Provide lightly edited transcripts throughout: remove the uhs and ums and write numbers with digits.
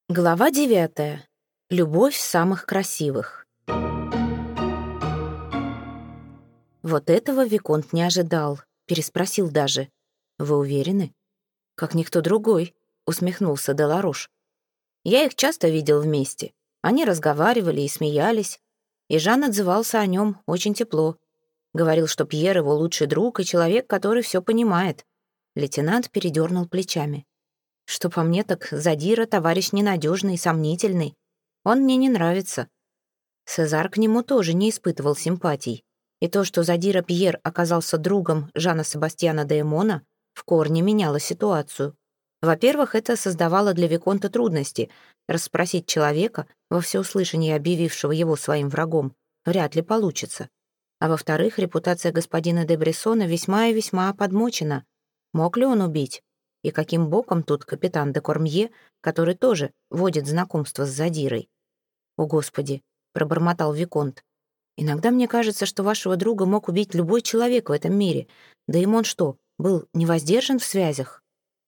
Глава 9. Любовь самых красивых. Вот этого Виконт не ожидал, переспросил даже. «Вы уверены?» «Как никто другой», — усмехнулся Деларош. «Я их часто видел вместе. Они разговаривали и смеялись, и Жан отзывался о нем очень тепло. Говорил, что Пьер его лучший друг и человек, который все понимает». Лейтенант передернул плечами. «Что по мне, так Задира товарищ ненадежный и сомнительный. Он мне не нравится». Сезар к нему тоже не испытывал симпатий. И то, что Задира Пьер оказался другом Жана Себастьяна де Эмона, в корне меняло ситуацию. Во-первых, это создавало для Виконта трудности. Расспросить человека, во всеуслышание объявившего его своим врагом, вряд ли получится. А во-вторых, репутация господина де Брессона весьма и весьма подмочена. Мог ли он убить? И каким боком тут капитан де Кормье, который тоже водит знакомство с Задирой? «О, Господи!» — пробормотал Виконт. «Иногда мне кажется, что вашего друга мог убить любой человек в этом мире. Да им он что, был невоздержан в связях?»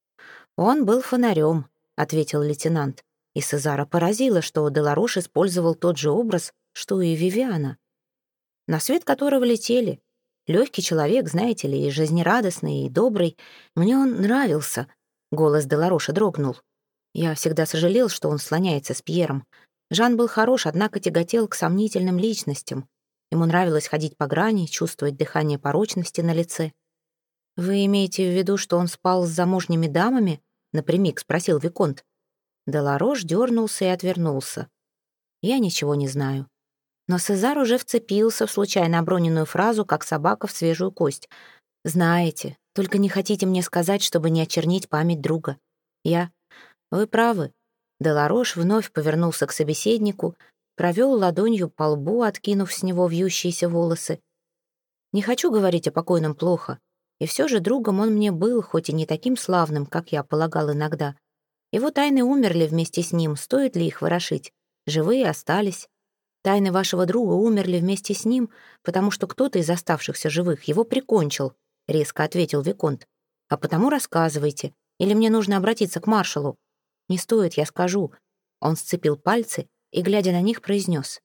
«Он был фонарем», — ответил лейтенант. И Сезара поразило, что Деларош использовал тот же образ, что и Вивиана, на свет которого летели. Легкий человек, знаете ли, и жизнерадостный, и добрый. Мне он нравился. Голос Делароша дрогнул. Я всегда сожалел, что он слоняется с Пьером. Жан был хорош, однако тяготел к сомнительным личностям. Ему нравилось ходить по грани, чувствовать дыхание порочности на лице. «Вы имеете в виду, что он спал с замужними дамами?» — напрямик спросил Виконт. Деларош дернулся и отвернулся. «Я ничего не знаю». Но Сезар уже вцепился в случайно оброненную фразу, как собака в свежую кость. «Знаете, только не хотите мне сказать, чтобы не очернить память друга. Я... Вы правы». Деларош вновь повернулся к собеседнику, провел ладонью по лбу, откинув с него вьющиеся волосы. «Не хочу говорить о покойном плохо, и все же другом он мне был, хоть и не таким славным, как я полагал иногда. Его тайны умерли вместе с ним, стоит ли их ворошить? Живые остались. Тайны вашего друга умерли вместе с ним, потому что кто-то из оставшихся живых его прикончил», — резко ответил Виконт. «А потому рассказывайте, или мне нужно обратиться к маршалу?» «Не стоит, я скажу». Он сцепил пальцы и, глядя на них, произнес.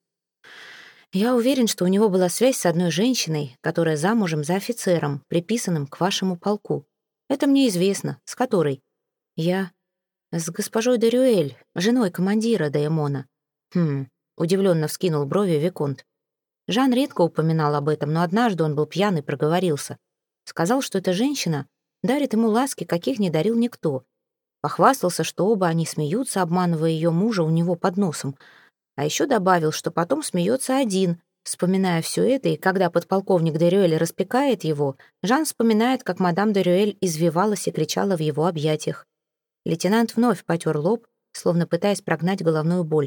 «Я уверен, что у него была связь с одной женщиной, которая замужем за офицером, приписанным к вашему полку. Это мне известно. С которой?» «Я... с госпожой де Рюэль, женой командира де Эмона». «Хм...» — удивленно вскинул брови Виконт. Жан редко упоминал об этом, но однажды он был пьян и проговорился. Сказал, что эта женщина дарит ему ласки, каких не дарил никто. Похвастался, что оба они смеются, обманывая ее мужа у него под носом. А еще добавил, что потом смеется один, вспоминая все это, и когда подполковник де Рюэль распекает его, Жан вспоминает, как мадам де Рюэль извивалась и кричала в его объятиях. Лейтенант вновь потер лоб, словно пытаясь прогнать головную боль.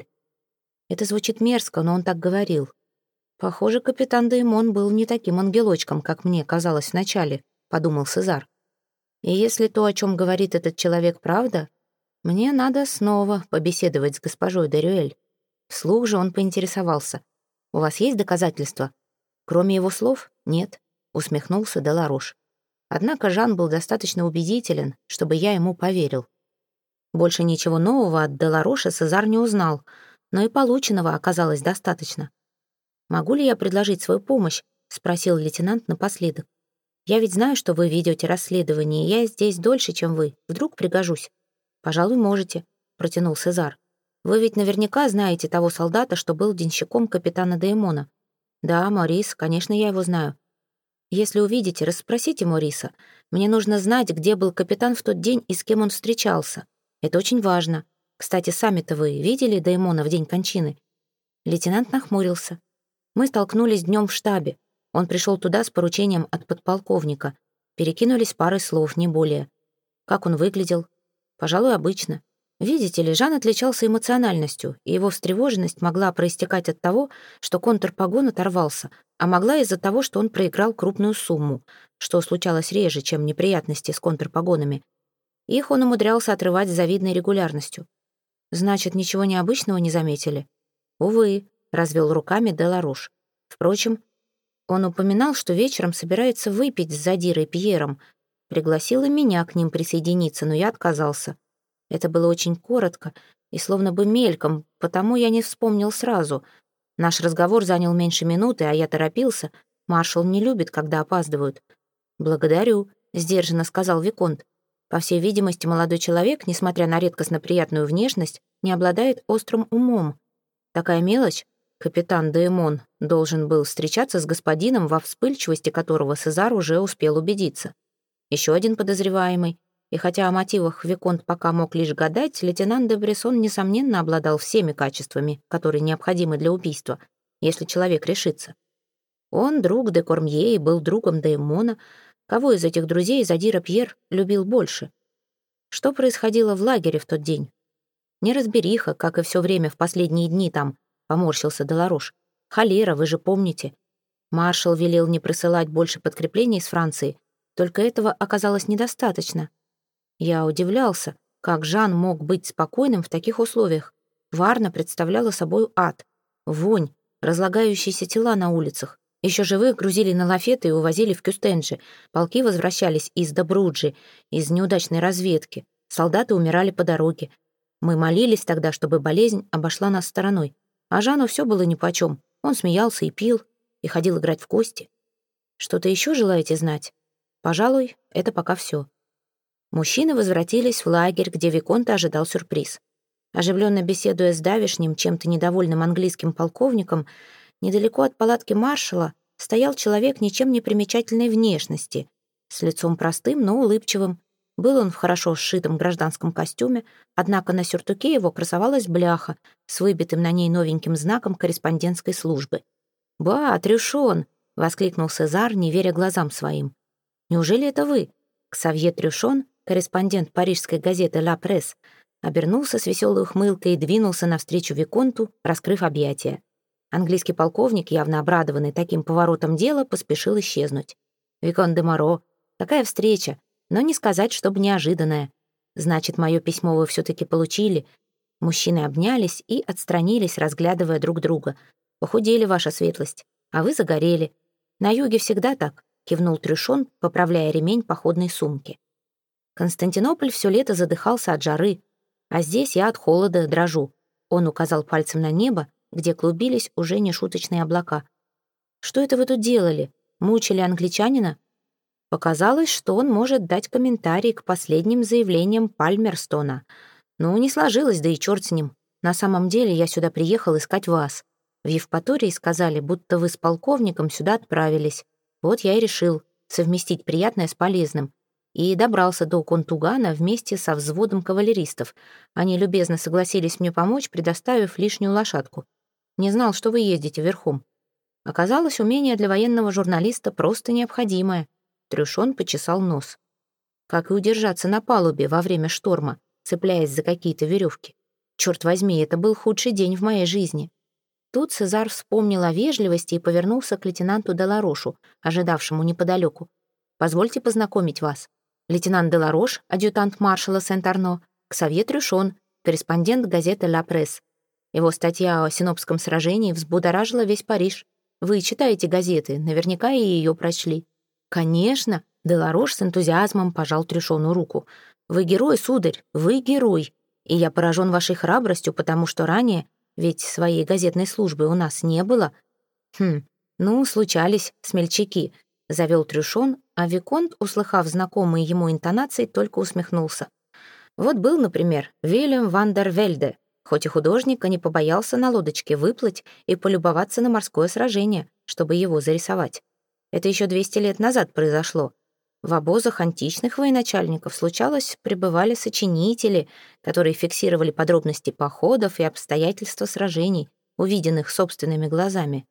Это звучит мерзко, но он так говорил. «Похоже, капитан де Эмон был не таким ангелочком, как мне казалось вначале», — подумал Сезар. «И если то, о чем говорит этот человек, правда, мне надо снова побеседовать с госпожой де Рюэль». Вслух же он поинтересовался. «У вас есть доказательства?» «Кроме его слов, нет», — усмехнулся Деларош. Однако Жан был достаточно убедителен, чтобы я ему поверил. Больше ничего нового от Делароша Сезар не узнал, но и полученного оказалось достаточно. «Могу ли я предложить свою помощь?» — спросил лейтенант напоследок. «Я ведь знаю, что вы ведете расследование, и я здесь дольше, чем вы. Вдруг пригожусь?» «Пожалуй, можете», — протянул Сезар. «Вы ведь наверняка знаете того солдата, что был денщиком капитана де Эмона». «Да, Морис, конечно, я его знаю». «Если увидите, расспросите Мориса. Мне нужно знать, где был капитан в тот день и с кем он встречался. Это очень важно. Кстати, сами-то вы видели де Эмона в день кончины?» Лейтенант нахмурился. «Мы столкнулись днем в штабе. Он пришел туда с поручением от подполковника. Перекинулись парой слов, не более. Как он выглядел? Пожалуй, обычно. Видите ли, Жан отличался эмоциональностью, и его встревоженность могла проистекать от того, что контрпогон оторвался, а могла из-за того, что он проиграл крупную сумму, что случалось реже, чем неприятности с контрпогонами. Их он умудрялся отрывать с завидной регулярностью. Значит, ничего необычного не заметили? Увы, развел руками Деларош. Впрочем, он упоминал, что вечером собирается выпить с Задирой Пьером. Пригласил и меня к ним присоединиться, но я отказался. Это было очень коротко, и словно бы мельком, потому я не вспомнил сразу. Наш разговор занял меньше минуты, а я торопился. Маршал не любит, когда опаздывают. «Благодарю», — сдержанно сказал виконт. По всей видимости, молодой человек, несмотря на редкостно приятную внешность, не обладает острым умом. Такая мелочь, капитан Деэмон должен был встречаться с господином, во вспыльчивости которого Сезар уже успел убедиться. Еще один подозреваемый, и хотя о мотивах виконт пока мог лишь гадать, лейтенант де Брессон, несомненно, обладал всеми качествами, которые необходимы для убийства, если человек решится. Он друг де Кормье и был другом Деэмона. Кого из этих друзей Задира Пьер любил больше? Что происходило в лагере в тот день? Неразбериха, как и все время в последние дни там, поморщился Деларош. Холера, вы же помните. Маршал велел не присылать больше подкреплений из Франции, только этого оказалось недостаточно. Я удивлялся, как Жан мог быть спокойным в таких условиях. Варна представляла собой ад. Вонь, разлагающиеся тела на улицах. Еще живых грузили на лафеты и увозили в Кюстенджи. Полки возвращались из Добруджи, из неудачной разведки. Солдаты умирали по дороге. Мы молились тогда, чтобы болезнь обошла нас стороной. А Жану все было нипочем. Он смеялся и пил, и ходил играть в кости. Что-то еще желаете знать? Пожалуй, это пока все. Мужчины возвратились в лагерь, где виконта ожидал сюрприз. Оживленно беседуя с давешним, чем-то недовольным английским полковником, недалеко от палатки маршала стоял человек ничем не примечательной внешности, с лицом простым, но улыбчивым. Был он в хорошо сшитом гражданском костюме, однако на сюртуке его красовалась бляха с выбитым на ней новеньким знаком корреспондентской службы. «Ба, Трюшон!» — воскликнул Сезар, не веря глазам своим. «Неужели это вы?» Ксавье Трюшон, корреспондент парижской газеты «Ла Пресс», обернулся с веселой ухмылкой и двинулся навстречу виконту, раскрыв объятия. Английский полковник, явно обрадованный таким поворотом дела, поспешил исчезнуть. «Виконт де Моро, такая встреча, но не сказать, чтобы неожиданная. Значит, мое письмо вы все-таки получили». Мужчины обнялись и отстранились, разглядывая друг друга. «Похудели, ваша светлость, а вы загорели. На юге всегда так», — кивнул Трюшон, поправляя ремень походной сумки. «Константинополь все лето задыхался от жары, а здесь я от холода дрожу». Он указал пальцем на небо, где клубились уже нешуточные облака. «Что это вы тут делали? Мучили англичанина?» Показалось, что он может дать комментарий к последним заявлениям Пальмерстона. «Ну, не сложилось, да и черт с ним. На самом деле я сюда приехал искать вас. В Евпатории сказали, будто вы с полковником сюда отправились. Вот я и решил совместить приятное с полезным. И добрался до Контугана вместе со взводом кавалеристов. Они любезно согласились мне помочь, предоставив лишнюю лошадку. Не знал, что вы ездите верхом. Оказалось, умение для военного журналиста просто необходимое». Трюшон почесал нос. Как и удержаться на палубе во время шторма, цепляясь за какие-то веревки. Черт возьми, это был худший день в моей жизни. Тут Сезар вспомнил о вежливости и повернулся к лейтенанту Деларошу, ожидавшему неподалеку. «Позвольте познакомить вас. Лейтенант Деларош, адъютант маршала Сент-Арно, Ксавье Трюшон, корреспондент газеты «Ла Пресс». Его статья о Синопском сражении взбудоражила весь Париж. Вы читаете газеты, наверняка и ее прочли». «Конечно», — Деларош с энтузиазмом пожал Трюшону руку. «Вы герой, сударь, вы герой. И я поражен вашей храбростью, потому что ранее, ведь своей газетной службы у нас не было». Ну, случались смельчаки», — завел Трюшон, а виконт, услыхав знакомые ему интонации, только усмехнулся. «Вот был, например, Вильям ван дер Вельде, хоть и художник, а не побоялся на лодочке выплыть и полюбоваться на морское сражение, чтобы его зарисовать. Это еще 200 лет назад произошло. В обозах античных военачальников случалось, пребывали сочинители, которые фиксировали подробности походов и обстоятельства сражений, увиденных собственными глазами.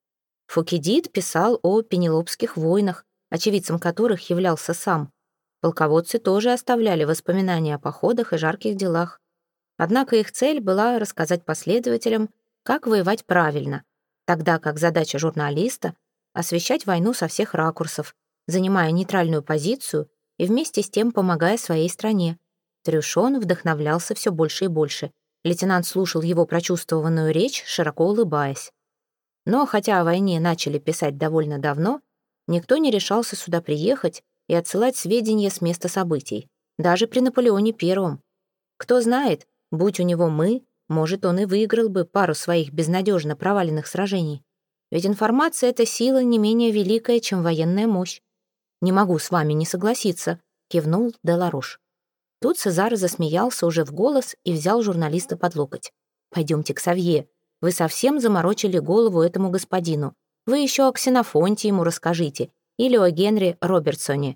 Фукидид писал о пенелопских войнах, очевидцем которых являлся сам. Полководцы тоже оставляли воспоминания о походах и жарких делах. Однако их цель была рассказать последователям, как воевать правильно, тогда как задача журналиста — освещать войну со всех ракурсов, занимая нейтральную позицию и вместе с тем помогая своей стране. Трюшон вдохновлялся все больше и больше. Лейтенант слушал его прочувствованную речь, широко улыбаясь. Но хотя о войне начали писать довольно давно, никто не решался сюда приехать и отсылать сведения с места событий, даже при Наполеоне I. Кто знает, Будь у него мы, может, он и выиграл бы пару своих безнадежно проваленных сражений. Ведь информация — это сила не менее великая, чем военная мощь. «Не могу с вами не согласиться», — кивнул Деларош. Тут Сезар засмеялся уже в голос и взял журналиста под локоть. «Пойдемте к Савье. Вы совсем заморочили голову этому господину. Вы еще о Ксенофонте ему расскажите или о Генри Робертсоне».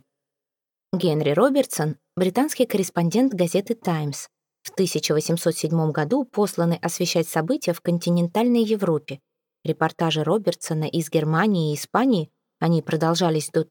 Генри Робертсон — британский корреспондент газеты «Таймс». В 1807 году посланный освещать события в континентальной Европе. Репортажи Робертсона из Германии и Испании, они продолжались до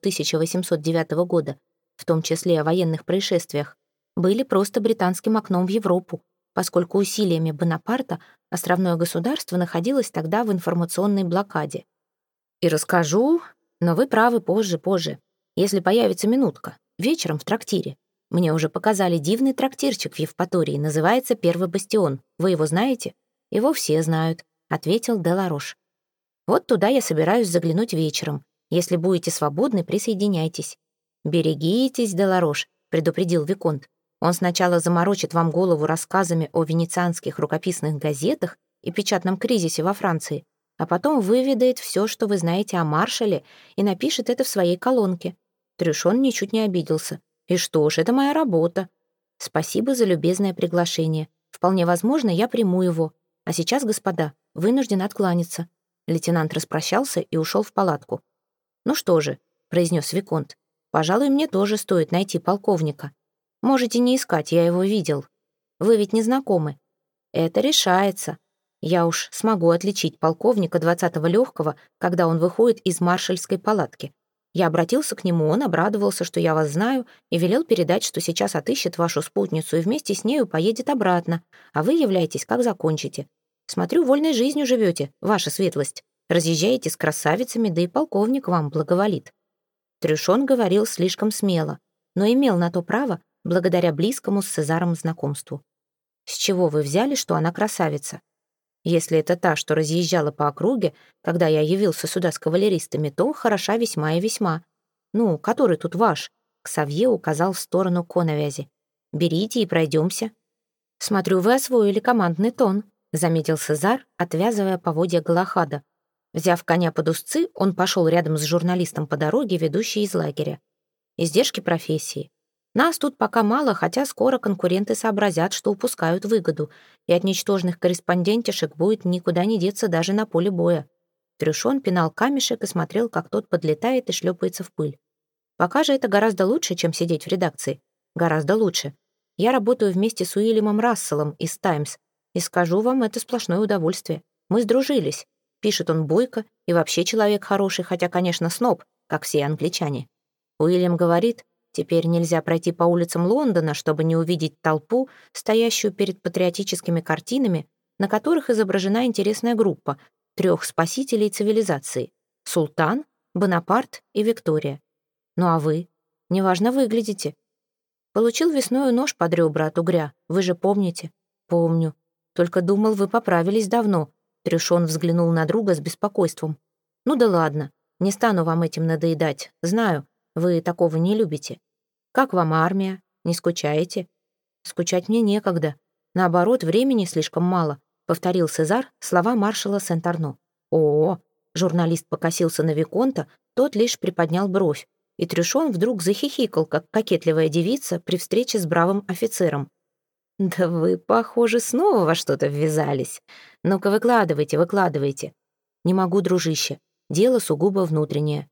1809 года, в том числе о военных происшествиях, были просто британским окном в Европу, поскольку усилиями Бонапарта островное государство находилось тогда в информационной блокаде. И расскажу, но вы правы, позже, если появится минутка, вечером в трактире. Мне уже показали дивный трактирчик в Евпатории, называется «Первый бастион». Вы его знаете? Его все знают, ответил Деларош. Вот туда я собираюсь заглянуть вечером. Если будете свободны, присоединяйтесь. Берегитесь, Деларош, предупредил виконт. Он сначала заморочит вам голову рассказами о венецианских рукописных газетах и печатном кризисе во Франции, а потом выведает все, что вы знаете о маршале, и напишет это в своей колонке. Трюшон ничуть не обиделся. И что ж, это моя работа. Спасибо за любезное приглашение. Вполне возможно, я приму его. А сейчас, господа, вынужден откланяться. Лейтенант распрощался и ушел в палатку. «Ну что же», — произнес виконт, — «пожалуй, мне тоже стоит найти полковника. Можете не искать, я его видел. Вы ведь не знакомы. Это решается. Я уж смогу отличить полковника 20-го легкого, когда он выходит из маршальской палатки. Я обратился к нему, он обрадовался, что я вас знаю, и велел передать, что сейчас отыщет вашу спутницу и вместе с нею поедет обратно, а вы являетесь, как закончите. Смотрю, вольной жизнью живете, ваша светлость. Разъезжаете с красавицами, да и полковник вам благоволит». Трюшон говорил слишком смело, но имел на то право благодаря близкому с Сезаром знакомству. «С чего вы взяли, что она красавица? Если это та, что разъезжала по округе, когда я явился сюда с кавалеристами, то хороша весьма и весьма. Ну, который тут ваш?» Ксавье указал в сторону коновязи. «Берите и пройдемся». «Смотрю, вы освоили командный тон», — заметил Сезар, отвязывая поводья Галахада. Взяв коня под узцы, он пошел рядом с журналистом по дороге, ведущей из лагеря. «Издержки профессии. Нас тут пока мало, хотя скоро конкуренты сообразят, что упускают выгоду, и от ничтожных корреспондентишек будет никуда не деться даже на поле боя». Трюшон пинал камешек и смотрел, как тот подлетает и шлепается в пыль. «Пока же это гораздо лучше, чем сидеть в редакции. Гораздо лучше. Я работаю вместе с Уильямом Расселом из «Таймс», и скажу вам, это сплошное удовольствие. Мы сдружились. Пишет он бойко и вообще человек хороший, хотя, конечно, сноб, как все англичане. Уильям говорит, теперь нельзя пройти по улицам Лондона, чтобы не увидеть толпу, стоящую перед патриотическими картинами, на которых изображена интересная группа 3 спасителей цивилизации — Султан, Бонапарт и Виктория. Ну а вы? Неважно выглядите. Получил весною нож под ребра от угря, вы же помните? Помню. Только думал, вы поправились давно. Трюшон взглянул на друга с беспокойством. «Ну да ладно, не стану вам этим надоедать. Знаю, вы такого не любите. Как вам армия? Не скучаете?» «Скучать мне некогда. Наоборот, времени слишком мало», — повторил Сезар слова маршала Сент-Арно. «О-о!» — журналист покосился на виконта, тот лишь приподнял бровь, и Трюшон вдруг захихикал, как кокетливая девица при встрече с бравым офицером. «Да вы, похоже, снова во что-то ввязались. Ну-ка, выкладывайте. Не могу, дружище. Дело сугубо внутреннее».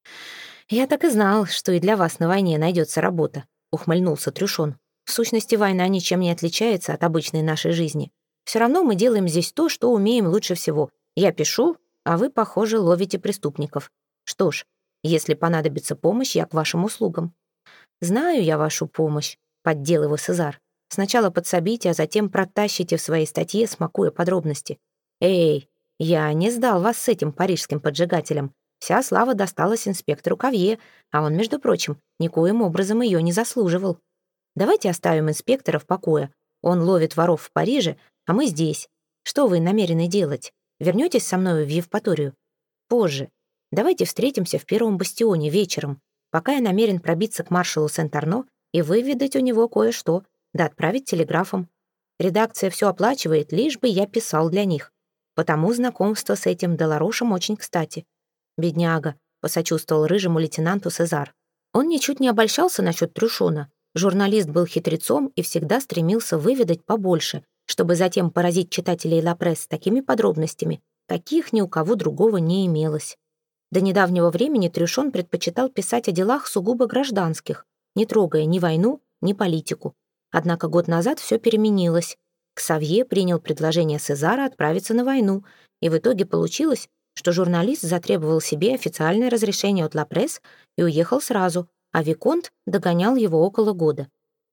«Я так и знал, что и для вас на войне найдется работа», — ухмыльнулся Трюшон. «В сущности, война ничем не отличается от обычной нашей жизни. Все равно мы делаем здесь то, что умеем лучше всего. Я пишу, а вы, похоже, ловите преступников. Что ж, если понадобится помощь, я к вашим услугам». «Знаю я вашу помощь», — поддел его Сезар. «Сначала подсобите, а затем протащите в своей статье, смакуя подробности. Эй, я не сдал вас с этим парижским поджигателем. Вся слава досталась инспектору Кавье, а он, между прочим, никоим образом ее не заслуживал. Давайте оставим инспектора в покое. Он ловит воров в Париже, а мы здесь. Что вы намерены делать? Вернетесь со мной в Евпаторию? Позже. Давайте встретимся в Первом бастионе вечером, пока я намерен пробиться к маршалу Сент-Арно и выведать у него кое-что, да отправить телеграфом. Редакция все оплачивает, лишь бы я писал для них. Потому знакомство с этим Деларошем очень кстати. Бедняга, посочувствовал рыжему лейтенанту Сезар. Он ничуть не обольщался насчет Трюшона. Журналист был хитрецом и всегда стремился выведать побольше, чтобы затем поразить читателей «Ла Пресс» такими подробностями, каких ни у кого другого не имелось. До недавнего времени Трюшон предпочитал писать о делах сугубо гражданских, не трогая ни войну, ни политику. Однако год назад все переменилось. Ксавье принял предложение Сезара отправиться на войну, и в итоге получилось, что журналист затребовал себе официальное разрешение от «Ла Пресс» и уехал сразу, а Виконт догонял его около года.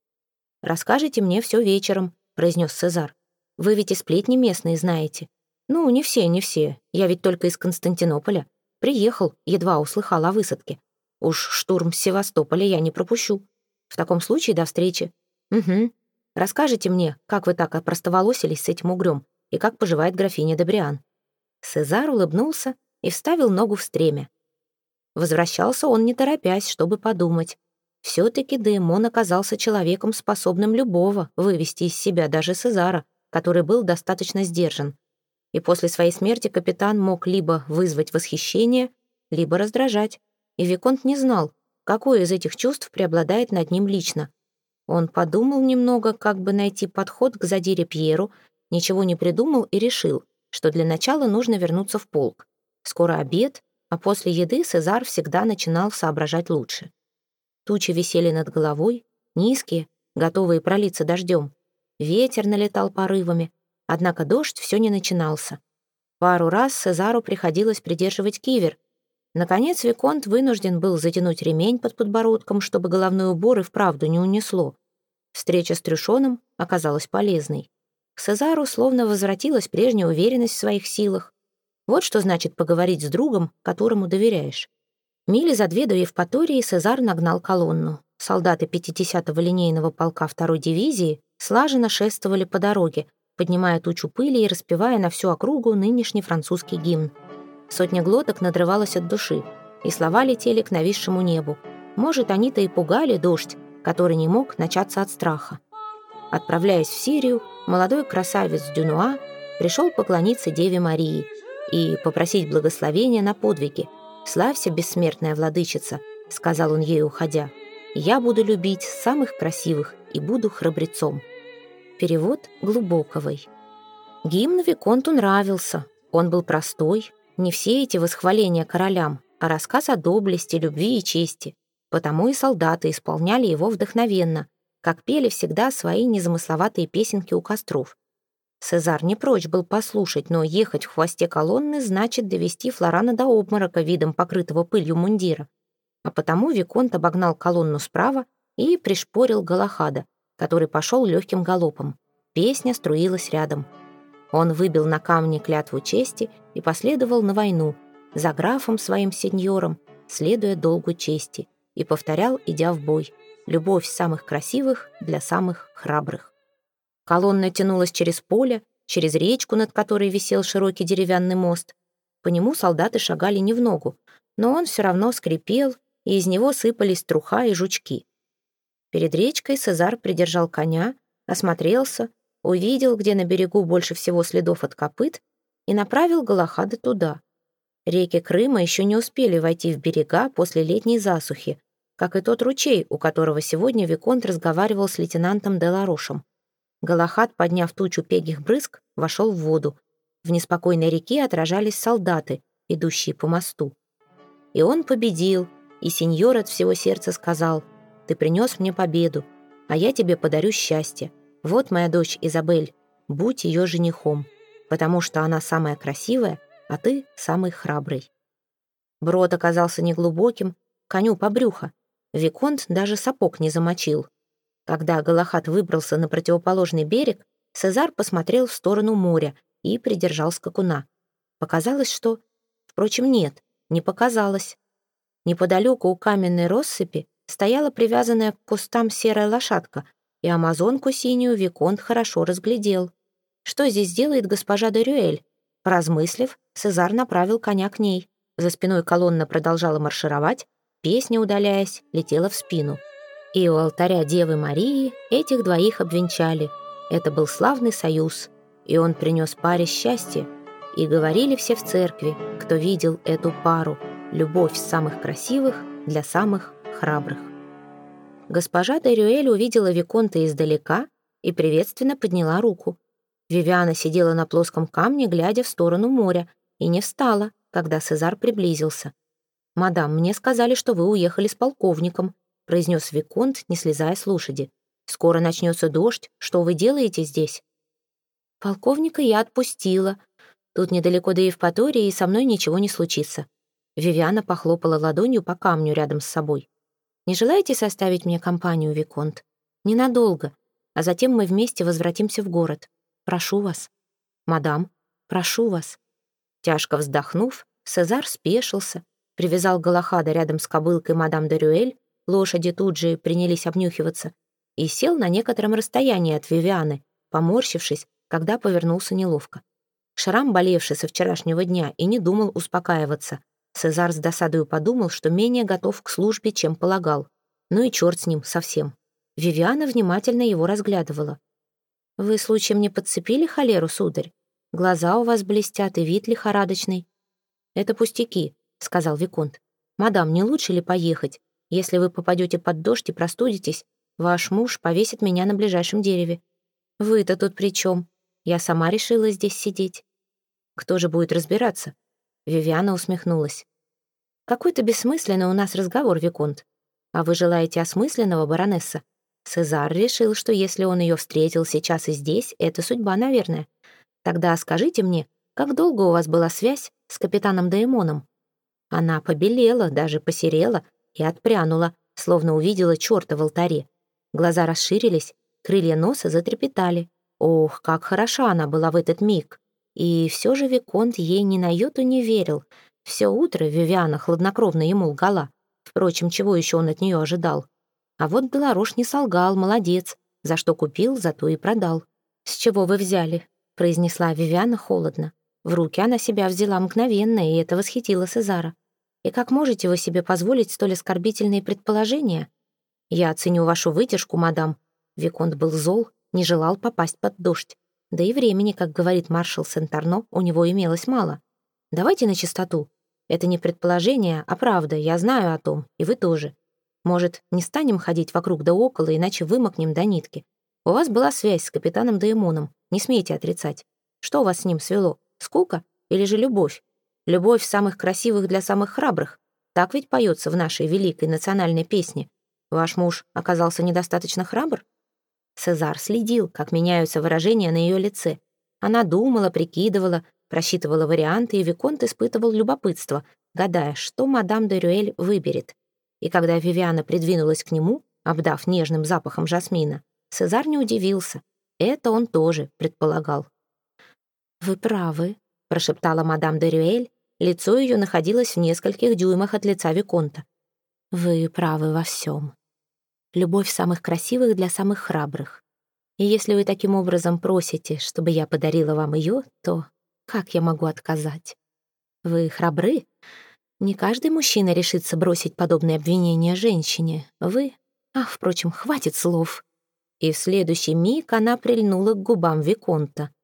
«Расскажите мне все вечером», — произнес Сезар. «Вы ведь и сплетни местные знаете». «Ну, не все, не все. Я ведь только из Константинополя. Приехал, едва услыхал о высадке. Уж штурм Севастополя я не пропущу. В таком случае до встречи». «Угу. Расскажите мне, как вы так опростоволосились с этим угрём, и как поживает графиня де Бриан». Сезар улыбнулся и вставил ногу в стремя. Возвращался он не торопясь, чтобы подумать. Все-таки Деймон оказался человеком, способным любого вывести из себя, даже Сезара, который был достаточно сдержан. И после своей смерти капитан мог либо вызвать восхищение, либо раздражать. И Виконт не знал, какое из этих чувств преобладает над ним лично. Он подумал немного, как бы найти подход к задире Пьеру, ничего не придумал и решил, что для начала нужно вернуться в полк. Скоро обед, а после еды Сезар всегда начинал соображать лучше. Тучи висели над головой, низкие, готовые пролиться дождем. Ветер налетал порывами, однако дождь все не начинался. Пару раз Сезару приходилось придерживать кивер. Наконец Виконт вынужден был затянуть ремень под подбородком, чтобы головной убор и вправду не унесло. Встреча с Трюшоном оказалась полезной. К Сезару словно возвратилась прежняя уверенность в своих силах. Вот что значит поговорить с другом, которому доверяешь. Мили за 2 до Евпатории Сезар нагнал колонну. Солдаты 50-го линейного полка 2-й дивизии слаженно шествовали по дороге, поднимая тучу пыли и распевая на всю округу нынешний французский гимн. Сотня глоток надрывалась от души, и слова летели к нависшему небу. Может, они-то и пугали дождь, который не мог начаться от страха. Отправляясь в Сирию, молодой красавец Дюнуа пришел поклониться Деве Марии и попросить благословения на подвиги. «Славься, бессмертная владычица», — сказал он ей, уходя. «Я буду любить самых красивых и буду храбрецом». Перевод Глубоковой. Гимн Виконту нравился. Он был простой, не все эти восхваления королям, а рассказ о доблести, любви и чести. Потому и солдаты исполняли его вдохновенно, как пели всегда свои незамысловатые песенки у костров. Сезар не прочь был послушать, но ехать в хвосте колонны значит довести Флорана до обморока видом покрытого пылью мундира. А потому Виконт обогнал колонну справа и пришпорил Галахада, который пошел легким галопом. Песня струилась рядом. Он выбил на камне клятву чести и последовал на войну, за графом своим сеньором, следуя долгу чести, и повторял, идя в бой: «Любовь самых красивых для самых храбрых». Колонна тянулась через поле, через речку, над которой висел широкий деревянный мост. По нему солдаты шагали не в ногу, но он все равно скрипел, и из него сыпались труха и жучки. Перед речкой Сезар придержал коня, осмотрелся, увидел, где на берегу больше всего следов от копыт, и направил Галахада туда. Реки Крыма еще не успели войти в берега после летней засухи, как и тот ручей, у которого сегодня Виконт разговаривал с лейтенантом Деларошем. Галахад, подняв тучу пегих брызг, вошел в воду. В неспокойной реке отражались солдаты, идущие по мосту. И он победил, и сеньор от всего сердца сказал: «Ты принес мне победу, а я тебе подарю счастье. Вот моя дочь Изабель, будь ее женихом, потому что она самая красивая, а ты самый храбрый». Брод оказался неглубоким, коню по брюхо. Виконт даже сапог не замочил. Когда Галахад выбрался на противоположный берег, Сезар посмотрел в сторону моря и придержал скакуна. Показалось, что... Впрочем, нет, не показалось. Неподалеку у каменной россыпи стояла привязанная к кустам серая лошадка, и амазонку синюю Виконт хорошо разглядел. Что здесь делает госпожа де Рюэль? Поразмыслив, Сезар направил коня к ней. За спиной колонна продолжала маршировать, песня, удаляясь, летела в спину. И у алтаря Девы Марии этих двоих обвенчали. Это был славный союз, и он принес паре счастье. И говорили все в церкви, кто видел эту пару, любовь самых красивых для самых храбрых. Госпожа де Рюэль увидела виконта издалека и приветственно подняла руку. Вивиана сидела на плоском камне, глядя в сторону моря, и не встала, когда Сезар приблизился. «Мадам, мне сказали, что вы уехали с полковником», произнес виконт, не слезая с лошади. «Скоро начнется дождь. Что вы делаете здесь?» «Полковника я отпустила. Тут недалеко до Евпатории, и со мной ничего не случится». Вивиана похлопала ладонью по камню рядом с собой. «Не желаете составить мне компанию, виконт? Ненадолго, а затем мы вместе возвратимся в город. Прошу вас». «Мадам, прошу вас». Тяжко вздохнув, Сезар спешился, привязал Галахада рядом с кобылкой мадам де Рюэль, лошади тут же принялись обнюхиваться, и сел на некотором расстоянии от Вивианы, поморщившись, когда повернулся неловко. Шрам, болевший со вчерашнего дня, и не думал успокаиваться. Сезар с досадою подумал, что менее готов к службе, чем полагал. Ну и черт с ним совсем. Вивиана внимательно его разглядывала. «Вы случаем не подцепили холеру, сударь? Глаза у вас блестят и вид лихорадочный». «Это пустяки», — сказал виконт. «Мадам, не лучше ли поехать? Если вы попадете под дождь и простудитесь, ваш муж повесит меня на ближайшем дереве». «Вы-то тут при чем? Я сама решила здесь сидеть». «Кто же будет разбираться?» Вивиана усмехнулась. «Какой-то бессмысленный у нас разговор, виконт. А вы желаете осмысленного, баронесса?» Сезар решил, что если он ее встретил сейчас и здесь, это судьба, наверное. «Тогда скажите мне, как долго у вас была связь с капитаном Даэмоном?» Она побелела, даже посерела и отпрянула, словно увидела черта в алтаре. Глаза расширились, крылья носа затрепетали. Ох, как хороша она была в этот миг! И все же виконт ей ни на йоту не верил. Все утро Вивиана хладнокровно ему лгала. Впрочем, чего еще он от нее ожидал? А вот Деларош не солгал, молодец. За что купил, зато и продал. «С чего вы взяли?» — произнесла Вивиана холодно. В руки она себя взяла мгновенно, и это восхитило Сезара. «И как можете вы себе позволить столь оскорбительные предположения?» «Я оценю вашу выдержку, мадам». Виконт был зол, не желал попасть под дождь. Да и времени, как говорит маршал Сент-Арно, у него имелось мало. «Давайте на чистоту. Это не предположение, а правда, я знаю о том, и вы тоже. Может, не станем ходить вокруг да около, иначе вымокнем до нитки. У вас была связь с капитаном Даэмоном, не смейте отрицать. Что вас с ним свело? Скука или же любовь? Любовь самых красивых для самых храбрых. Так ведь поется в нашей великой национальной песне. Ваш муж оказался недостаточно храбр?» Сезар следил, как меняются выражения на ее лице. Она думала, прикидывала, просчитывала варианты, и виконт испытывал любопытство, гадая, что мадам де Рюэль выберет. И когда Вивиана придвинулась к нему, обдав нежным запахом жасмина, Сезар не удивился. Это он тоже предполагал. «Вы правы», — прошептала мадам де Рюэль. Лицо ее находилось в нескольких дюймах от лица виконта. «Вы правы во всем. Любовь самых красивых для самых храбрых. И если вы таким образом просите, чтобы я подарила вам ее, то как я могу отказать? Вы храбры? Не каждый мужчина решится бросить подобные обвинения женщине. Вы... Впрочем, хватит слов». И в следующий миг она прильнула к губам виконта.